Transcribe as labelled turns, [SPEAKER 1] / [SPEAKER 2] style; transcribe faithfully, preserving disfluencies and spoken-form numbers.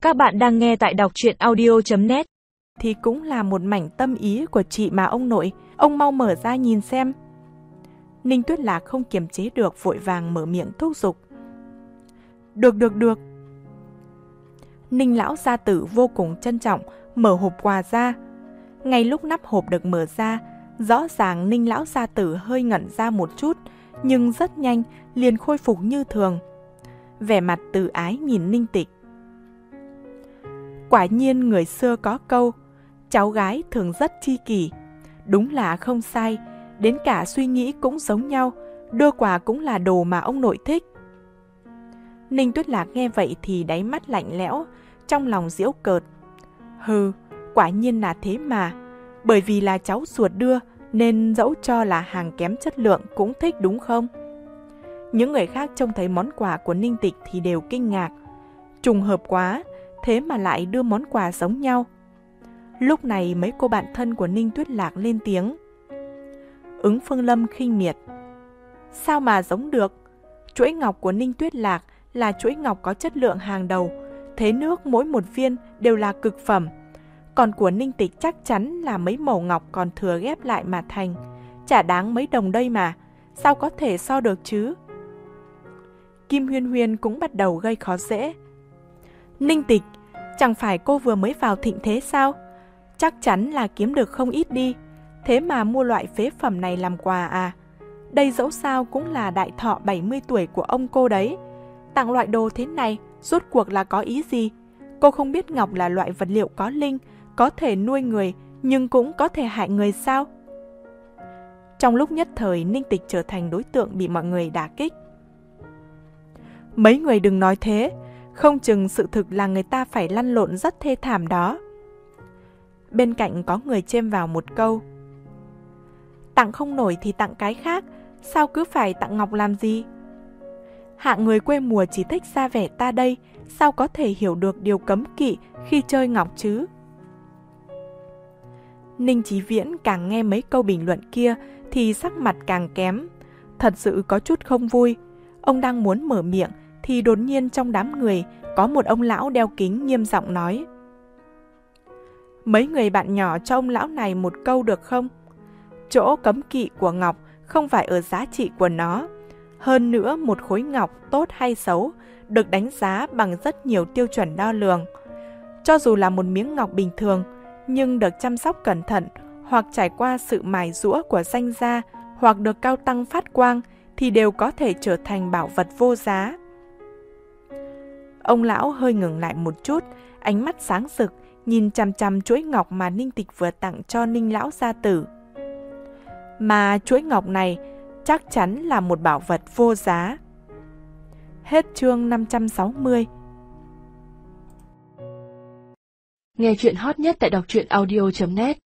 [SPEAKER 1] Các bạn đang nghe tại đọc truyện audio chấm net.
[SPEAKER 2] Thì cũng là một mảnh tâm ý của chị mà ông nội, ông mau mở ra nhìn xem. Ninh Tuyết Lạc không kiềm chế được, vội vàng mở miệng thúc giục. Được được được. Ninh lão gia tử vô cùng trân trọng mở hộp quà ra. Ngay lúc nắp hộp được mở ra, rõ ràng Ninh lão gia tử hơi ngẩn ra một chút, nhưng rất nhanh liền khôi phục như thường. Vẻ mặt từ ái nhìn Ninh Tịch. Quả nhiên người xưa có câu, cháu gái thường rất chi kỷ. Đúng là không sai, đến cả suy nghĩ cũng giống nhau, đưa quà cũng là đồ mà ông nội thích. Ninh Tuyết Lạc nghe vậy thì đáy mắt lạnh lẽo, trong lòng giễu cợt. Hừ, quả nhiên là thế mà, bởi vì là cháu ruột đưa nên dẫu cho là hàng kém chất lượng cũng thích đúng không? Những người khác trông thấy món quà của Ninh Tịch thì đều kinh ngạc. Trùng hợp quá, thế mà lại đưa món quà giống nhau. Lúc này mấy cô bạn thân của Ninh Tuyết Lạc lên tiếng. Ứng Phương Lâm khinh miệt. Sao mà giống được? Chuỗi ngọc của Ninh Tuyết Lạc là chuỗi ngọc có chất lượng hàng đầu, thế nước mỗi một viên đều là cực phẩm. Còn của Ninh Tịch chắc chắn là mấy mẩu ngọc còn thừa ghép lại mà thành, chả đáng mấy đồng đây mà, sao có thể so được chứ? Kim Huyên Huyên cũng bắt đầu gây khó dễ. Ninh Tịch, chẳng phải cô vừa mới vào thịnh thế sao? Chắc chắn là kiếm được không ít đi, thế mà mua loại phế phẩm này làm quà à? Đây dẫu sao cũng là đại thọ bảy mươi tuổi của ông cô đấy. Tặng loại đồ thế này, rốt cuộc là có ý gì? Cô không biết ngọc là loại vật liệu có linh, có thể nuôi người, nhưng cũng có thể hại người sao? Trong lúc nhất thời, Ninh Tịch trở thành đối tượng bị mọi người đả kích. Mấy người đừng nói thế, không chừng sự thực là người ta phải lăn lộn rất thê thảm đó. Bên cạnh có người chêm vào một câu. Tặng không nổi thì tặng cái khác, sao cứ phải tặng ngọc làm gì? Hạng người quê mùa chỉ thích ra vẻ ta đây, sao có thể hiểu được điều cấm kỵ khi chơi ngọc chứ? Ninh Chí Viễn càng nghe mấy câu bình luận kia thì sắc mặt càng kém, thật sự có chút không vui. Ông đang muốn mở miệng thì đột nhiên trong đám người có một ông lão đeo kính nghiêm giọng nói. Mấy người bạn nhỏ cho ông lão này một câu được không? Chỗ cấm kỵ của ngọc không phải ở giá trị của nó. Hơn nữa, một khối ngọc tốt hay xấu được đánh giá bằng rất nhiều tiêu chuẩn đo lường. Cho dù là một miếng ngọc bình thường, nhưng được chăm sóc cẩn thận hoặc trải qua sự mài giũa của danh gia hoặc được cao tăng phát quang thì đều có thể trở thành bảo vật vô giá. Ông lão hơi ngừng lại một chút, ánh mắt sáng rực, nhìn chằm chằm chuỗi ngọc mà Ninh Tịch vừa tặng cho Ninh lão gia tử. Mà chuỗi ngọc này chắc chắn là một bảo vật vô giá. Hết chương năm trăm sáu mươi.
[SPEAKER 1] Nghe chuyện hot nhất tại đọc truyện audio chấm net.